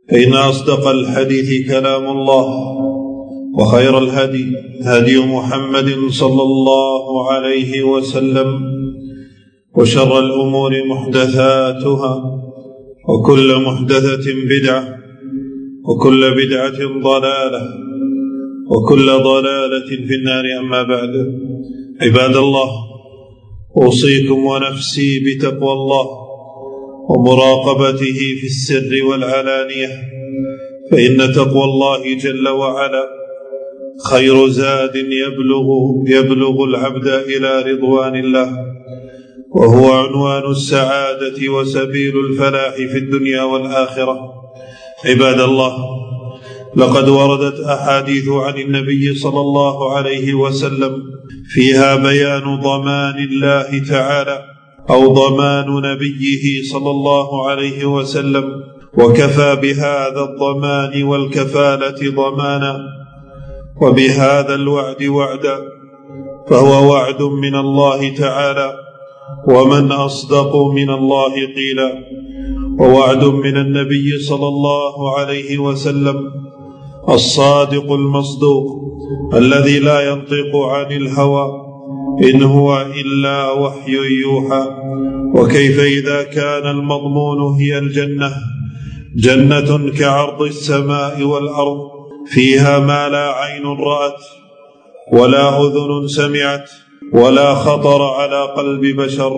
فإن أصدق الحديث كلام الله، وخير الهدي هدي محمد صلى الله عليه وسلم، وشر الأمور محدثاتها، وكل محدثة بدعة، وكل بدعة ضلالة، وكل ضلالة في النار. أما بعد، عباد الله، أوصيكم ونفسي بتقوى الله ومراقبته في السر والعلانية، فإن تقوى الله جل وعلا خير زاد يبلغ العبد إلى رضوان الله، وهو عنوان السعادة وسبيل الفلاح في الدنيا والآخرة. عباد الله، لقد وردت أحاديث عن النبي صلى الله عليه وسلم فيها بيان ضمان الله تعالى أو ضمان نبيه صلى الله عليه وسلم، وكفى بهذا الضمان والكفالة ضمانا، وبهذا الوعد وعدا، فهو وعد من الله تعالى، ومن أصدق من الله قيلا، ووعد من النبي صلى الله عليه وسلم الصادق المصدوق الذي لا ينطق عن الهوى إن هو إلا وحي يوحى. وكيف إذا كان المضمون هي الجنة، جنة كعرض السماء والأرض، فيها ما لا عين رأت ولا أذن سمعت ولا خطر على قلب بشر.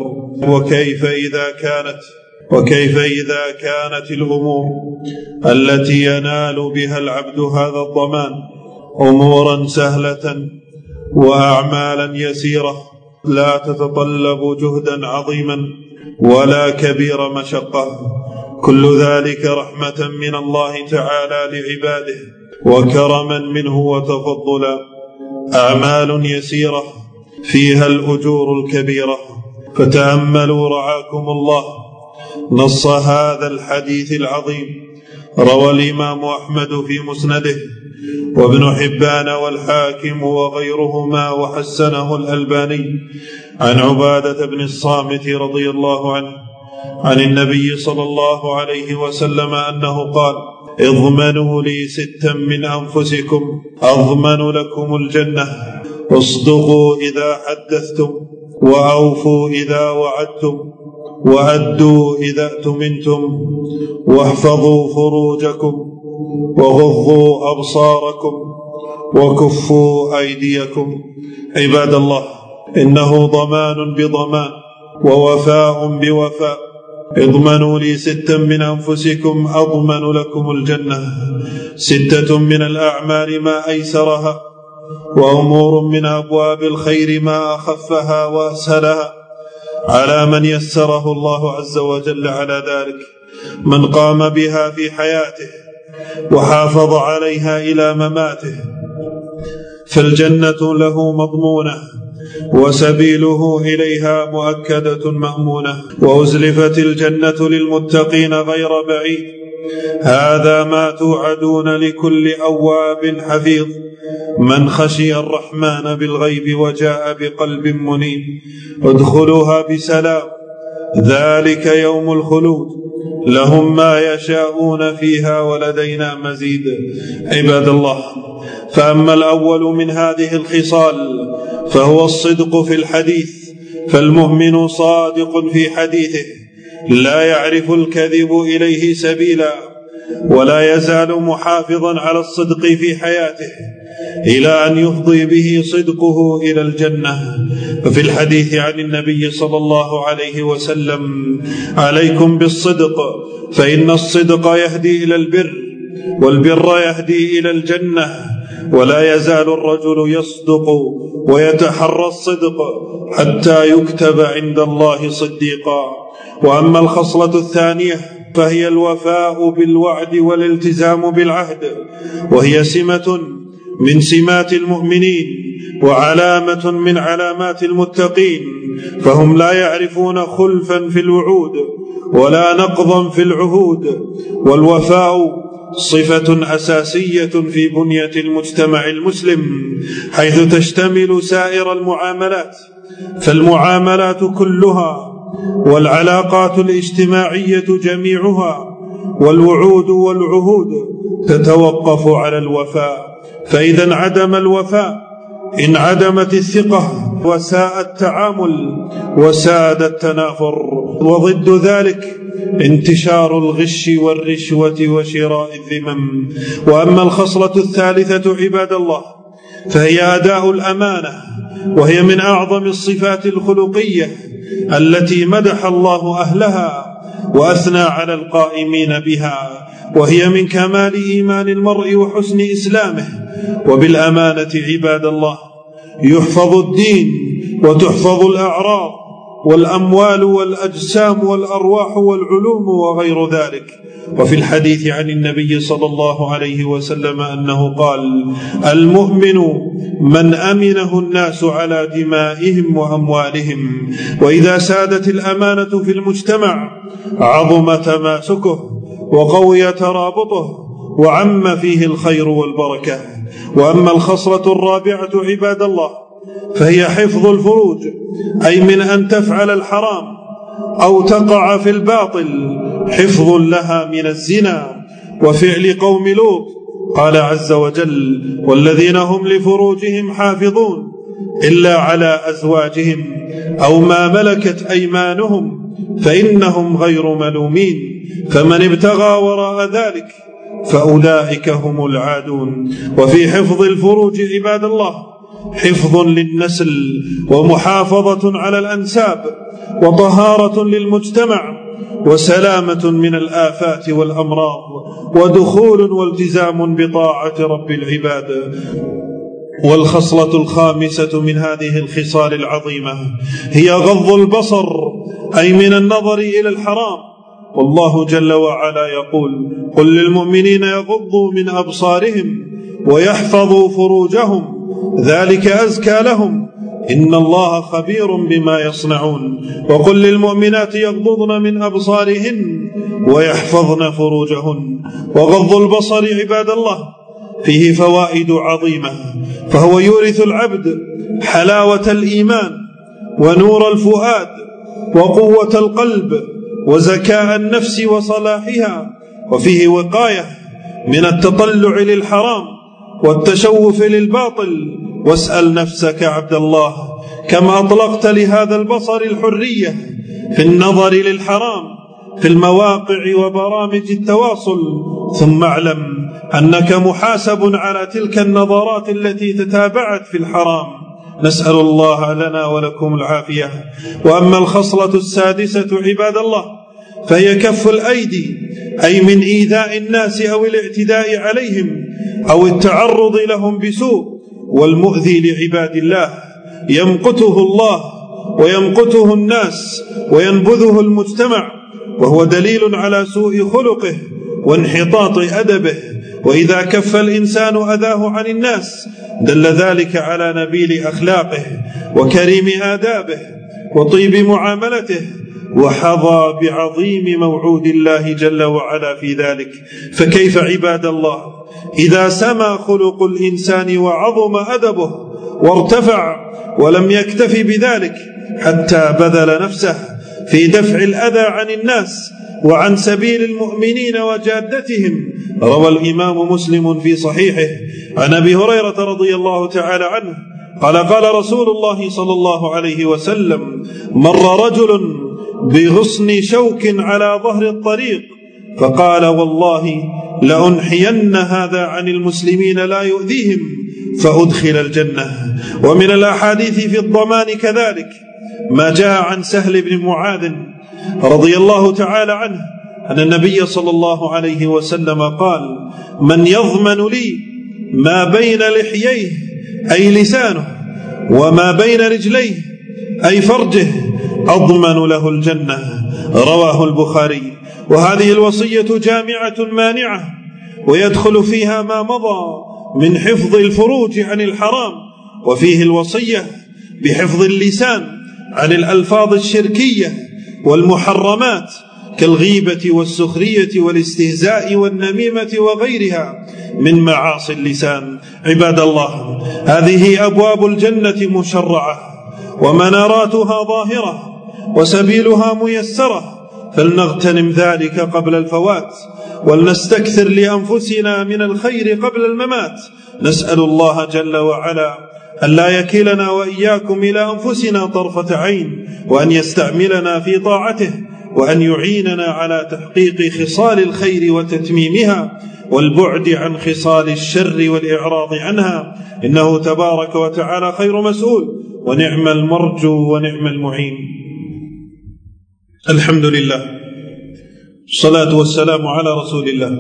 وكيف إذا كانت الأمور التي ينال بها العبد هذا الضمان أمورا سهلة وأعمالا يسيرة لا تتطلب جهدا عظيما ولا كبير مشقة، كل ذلك رحمة من الله تعالى لعباده وكرما منه وتفضلا، أعمال يسيرة فيها الأجور الكبيرة. فتأملوا رعاكم الله نص هذا الحديث العظيم. روى الإمام أحمد في مسنده، وابن حبان والحاكم وغيرهما، وحسنه الألباني، عن عبادة بن الصامت رضي الله عنه عن النبي صلى الله عليه وسلم أنه قال: اضمنوا لي 6 من أنفسكم أضمن لكم الجنة، اصدقوا إذا حدثتم، وأوفوا إذا وعدتم، وأدوا إذا اؤتمنتم، واحفظوا فروجكم، وغضوا أبصاركم، وكفوا أيديكم. عباد الله، إنه ضمان بضمان ووفاء بوفاء. اضمنوا لي 6 من أنفسكم أضمن لكم الجنة. 6 من الأعمال ما أيسرها، وأمور من أبواب الخير ما أخفها وأسهلها، على من يسره الله عز وجل على ذلك، من قام بها في حياته وحافظ عليها إلى مماته، فالجنة له مضمونة، وسبيله إليها مؤكدة مأمونة. وأزلفت الجنة للمتقين غير بعيد، هذا ما توعدون لكل أواب حفيظ، من خشي الرحمن بالغيب وجاء بقلب منيب. ادخلوها بسلام، ذلك يوم الخلود، لهم ما يشاءون فيها ولدينا مزيد. عباد الله، فأما الأول من هذه الخصال فهو الصدق في الحديث، فالمؤمن صادق في حديثه، لا يعرف الكذب إليه سبيلا، ولا يزال محافظا على الصدق في حياته إلى أن يفضي به صدقه إلى الجنة. ففي الحديث عن النبي صلى الله عليه وسلم: عليكم بالصدق، فإن الصدق يهدي إلى البر، والبر يهدي إلى الجنة. ولا يزال الرجل يصدق ويتحرى الصدق حتى يكتب عند الله صديقا. وأما الخصلة الثانية فهي الوفاء بالوعد والالتزام بالعهد، وهي سمة من سمات المؤمنين وعلامة من علامات المتقين، فهم لا يعرفون خلفا في الوعود ولا نقضا في العهود. والوفاء صفة أساسية في بنية المجتمع المسلم، حيث تشتمل سائر المعاملات، فالمعاملات كلها والعلاقات الاجتماعية جميعها والوعود والعهود تتوقف على الوفاء، فإذا انعدم الوفاء انعدمت الثقة وساء التعامل وساد التنافر، وضد ذلك انتشار الغش والرشوة وشراء الذمم. وأما الخصلة الثالثة عباد الله فهي أداء الأمانة، وهي من أعظم الصفات الخلقية التي مدح الله أهلها وأثنى على القائمين بها، وهي من كمال إيمان المرء وحسن إسلامه. وبالأمانة عباد الله يحفظ الدين وتحفظ الأعراض والأموال والأجسام والأرواح والعلوم وغير ذلك. وفي الحديث عن النبي صلى الله عليه وسلم أنه قال: المؤمن من أمنه الناس على دمائهم وأموالهم. وإذا سادت الأمانة في المجتمع عظم تماسكه وقوي ترابطه وعم فيه الخير والبركة. وأما الخصلة الرابعة عباد الله فهي حفظ الفروج، أي من أن تفعل الحرام أو تقع في الباطل، حفظ لها من الزنا وفعل قوم لوط. قال عز وجل: والذين هم لفروجهم حافظون إلا على أزواجهم أو ما ملكت أيمانهم فإنهم غير ملومين، فمن ابتغى وراء ذلك فأولئك هم العادون. وفي حفظ الفروج عباد الله حفظ للنسل ومحافظة على الأنساب وطهارة للمجتمع وسلامة من الآفات والأمراض ودخول والتزام بطاعة رب العباد. والخصلة الخامسة من هذه الخصال العظيمة هي غض البصر، أي من النظر إلى الحرام. والله جل وعلا يقول: قل للمؤمنين يغضوا من أبصارهم ويحفظوا فروجهم ذلك أزكى لهم إن الله خبير بما يصنعون. وقل للمؤمنات يغضضن من أبصارهن ويحفظن فروجهن. وغض البصر عباد الله فيه فوائد عظيمة، فهو يورث العبد حلاوة الإيمان ونور الفؤاد وقوة القلب وزكاء النفس وصلاحها، وفيه وقاية من التطلع للحرام والتشوف للباطل. واسأل نفسك عبد الله كم أطلقت لهذا البصر الحرية في النظر للحرام في المواقع وبرامج التواصل، ثم اعلم أنك محاسب على تلك النظرات التي تتابعت في الحرام. نسأل الله لنا ولكم العافية. وأما الخصلة السادسة عباد الله فهي كف الأيدي، أي من إيذاء الناس أو الاعتداء عليهم أو التعرض لهم بسوء. والمؤذي لعباد الله يمقته الله ويمقته الناس وينبذه المجتمع، وهو دليل على سوء خلقه وانحطاط أدبه. وإذا كف الإنسان أذاه عن الناس دل ذلك على نبيل أخلاقه وكريم آدابه وطيب معاملته، وحظى بعظيم موعود الله جل وعلا في ذلك. فكيف عباد الله إذا سما خلق الإنسان وعظم أدبه وارتفع ولم يكتف بذلك حتى بذل نفسه في دفع الأذى عن الناس وعن سبيل المؤمنين وجادتهم. روى الإمام مسلم في صحيحه عن أبي هريرة رضي الله تعالى عنه قال: قال رسول الله صلى الله عليه وسلم: مر رجل بغصن شوك على ظهر الطريق فقال: والله لأنحين هذا عن المسلمين لا يؤذيهم فأدخل الجنة. ومن الأحاديث في الضمان كذلك ما جاء عن سهل بن معاذ رضي الله تعالى عنه أن النبي صلى الله عليه وسلم قال: من يضمن لي ما بين لحييه أي لسانه وما بين رجليه أي فرجه أضمن له الجنة. رواه البخاري. وهذه الوصية جامعة مانعة، ويدخل فيها ما مضى من حفظ الفروج عن الحرام، وفيه الوصية بحفظ اللسان عن الألفاظ الشركية والمحرمات كالغيبة والسخرية والاستهزاء والنميمة وغيرها من معاصي اللسان. عباد الله، هذه أبواب الجنة مشرعة ومناراتها ظاهرة وسبيلها ميسرة، فلنغتنم ذلك قبل الفوات ولنستكثر لأنفسنا من الخير قبل الممات. نسأل الله جل وعلا أن لا يكلنا وإياكم إلى أنفسنا طرفة عين، وأن يستعملنا في طاعته، وأن يعيننا على تحقيق خصال الخير وتتميمها، والبعد عن خصال الشر والإعراض عنها، إنه تبارك وتعالى خير مسؤول، ونعم المرجو ونعم المعين. الحمد لله، الصلاة والسلام على رسول الله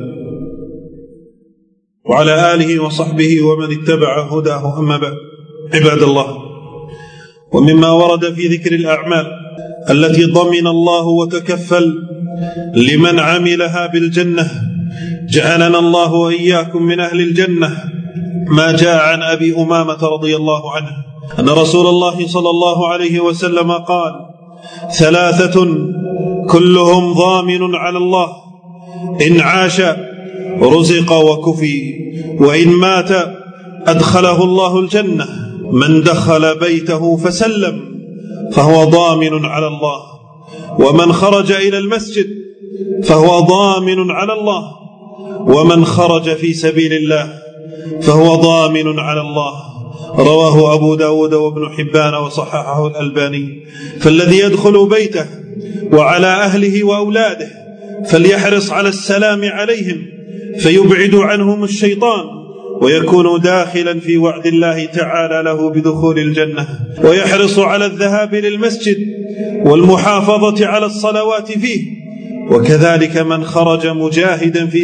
وعلى آله وصحبه ومن اتبع هداه، أما بعد. عباد الله، ومما ورد في ذكر الأعمال التي ضمن الله وتكفل لمن عملها بالجنة، جعلنا الله وإياكم من أهل الجنة، ما جاء عن أبي أمامة رضي الله عنه أن رسول الله صلى الله عليه وسلم قال: 3 كلهم ضامن على الله، إن عاش رزق وكفي، وإن مات أدخله الله الجنة. من دخل بيته فسلم فهو ضامن على الله، ومن خرج إلى المسجد فهو ضامن على الله، ومن خرج في سبيل الله فهو ضامن على الله. رواه أبو داود وابن حبان وصححه الألباني. فالذي يدخل بيته وعلى أهله وأولاده فليحرص على السلام عليهم، فيبعد عنهم الشيطان، ويكون داخلا في وعد الله تعالى له بدخول الجنة. ويحرص على الذهاب للمسجد والمحافظة على الصلوات فيه. وكذلك من خرج مجاهدا في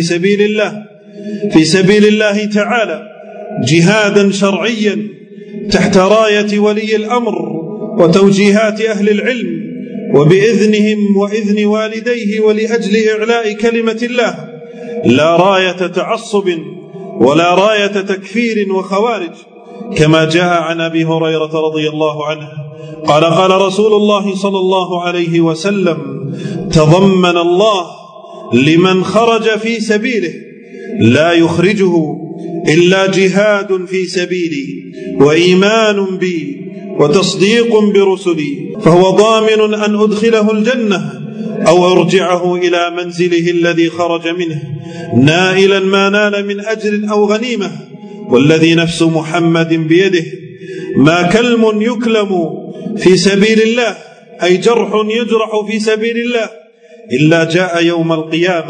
سبيل الله تعالى جهادا شرعيا تحت راية ولي الأمر وتوجيهات أهل العلم وبإذنهم وإذن والديه ولأجل إعلاء كلمة الله، لا راية تعصب ولا راية تكفير وخوارج، كما جاء عن أبي هريرة رضي الله عنه قال رسول الله صلى الله عليه وسلم: تضمن الله لمن خرج في سبيله لا يخرجه إلا جهاد في سبيلي وإيمان بي وتصديق برسلي، فهو ضامن أن أدخله الجنة أو أرجعه إلى منزله الذي خرج منه نائلا ما نال من أجر أو غنيمة. والذي نفس محمد بيده ما كلم يكلم في سبيل الله، أي جرح يجرح في سبيل الله، إلا جاء يوم القيامة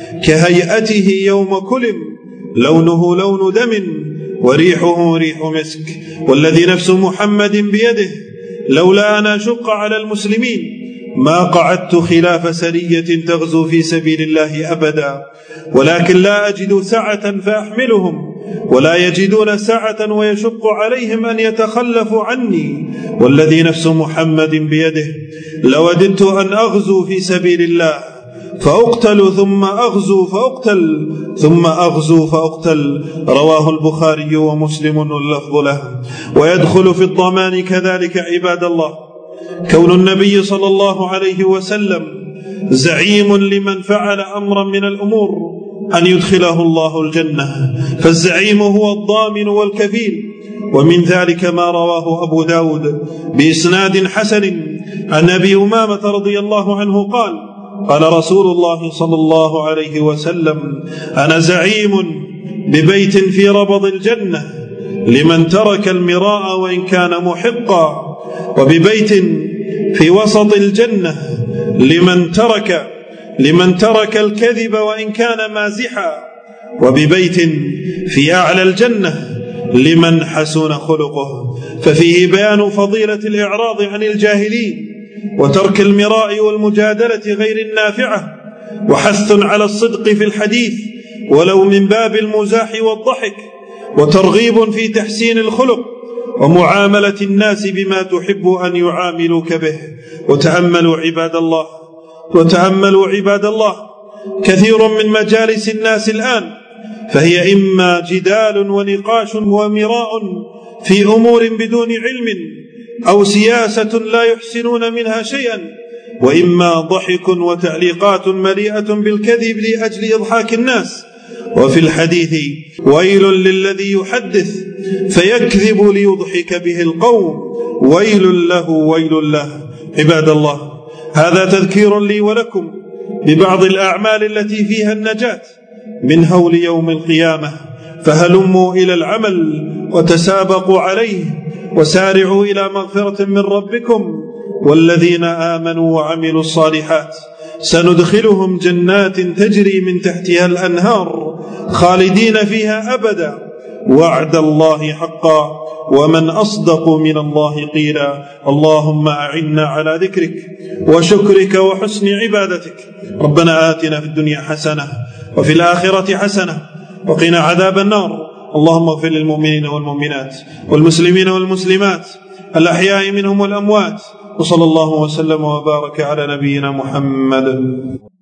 كهيئته يوم كلم، لونه لون دم وريحه ريح مسك. والذي نفس محمد بيده لولا أن أشق على المسلمين ما قعدت خلاف سرية تغزو في سبيل الله أبدا، ولكن لا أجد سعة فأحملهم، ولا يجدون سعة ويشق عليهم أن يتخلفوا عني. والذي نفس محمد بيده لوددت أن أغزو في سبيل الله فأقتل ثم أغزو فأقتل ثم أغزو فأقتل. رواه البخاري ومسلم واللفظ له. ويدخل في الضمان كذلك عباد الله كون النبي صلى الله عليه وسلم زعيم لمن فعل أمرا من الأمور أن يدخله الله الجنة، فالزعيم هو الضامن والكفيل. ومن ذلك ما رواه أبو داود بإسناد حسن عن أبي أمامة رضي الله عنه قال رسول الله صلى الله عليه وسلم: أنا زعيم ببيت في ربض الجنة لمن ترك المراء وإن كان محقا، وببيت في وسط الجنة لمن ترك الكذب وإن كان مازحا، وببيت في أعلى الجنة لمن حسن خلقه. ففيه بيان فضيلة الإعراض عن الجاهلين وترك المراء والمجادلة غير النافعة، وحث على الصدق في الحديث ولو من باب المزاح والضحك، وترغيب في تحسين الخلق ومعاملة الناس بما تحب أن يعاملوك به. وتأملوا عباد الله كثير من مجالس الناس الآن فهي إما جدال ونقاش ومراء في أمور بدون علم، أو سياسة لا يحسنون منها شيئا، وإما ضحك وتعليقات مليئة بالكذب لأجل إضحاك الناس. وفي الحديث: ويل للذي يحدث فيكذب ليضحك به القوم، ويل له ويل له. عباد الله، هذا تذكير لي ولكم ببعض الأعمال التي فيها النجاة من هول يوم القيامة، فهلموا إلى العمل وتسابقوا عليه وسارعوا إلى مغفرة من ربكم. والذين آمنوا وعملوا الصالحات سندخلهم جنات تجري من تحتها الأنهار خالدين فيها أبدا، وعد الله حقا، ومن أصدق من الله قيلا. اللهم أعنا على ذكرك وشكرك وحسن عبادتك. ربنا آتنا في الدنيا حسنة وفي الآخرة حسنة وقنا عذاب النار. اللهم اغفر للمؤمنين والمؤمنات والمسلمين والمسلمات الأحياء منهم والأموات، وصلى الله وسلم وبارك على نبينا محمد.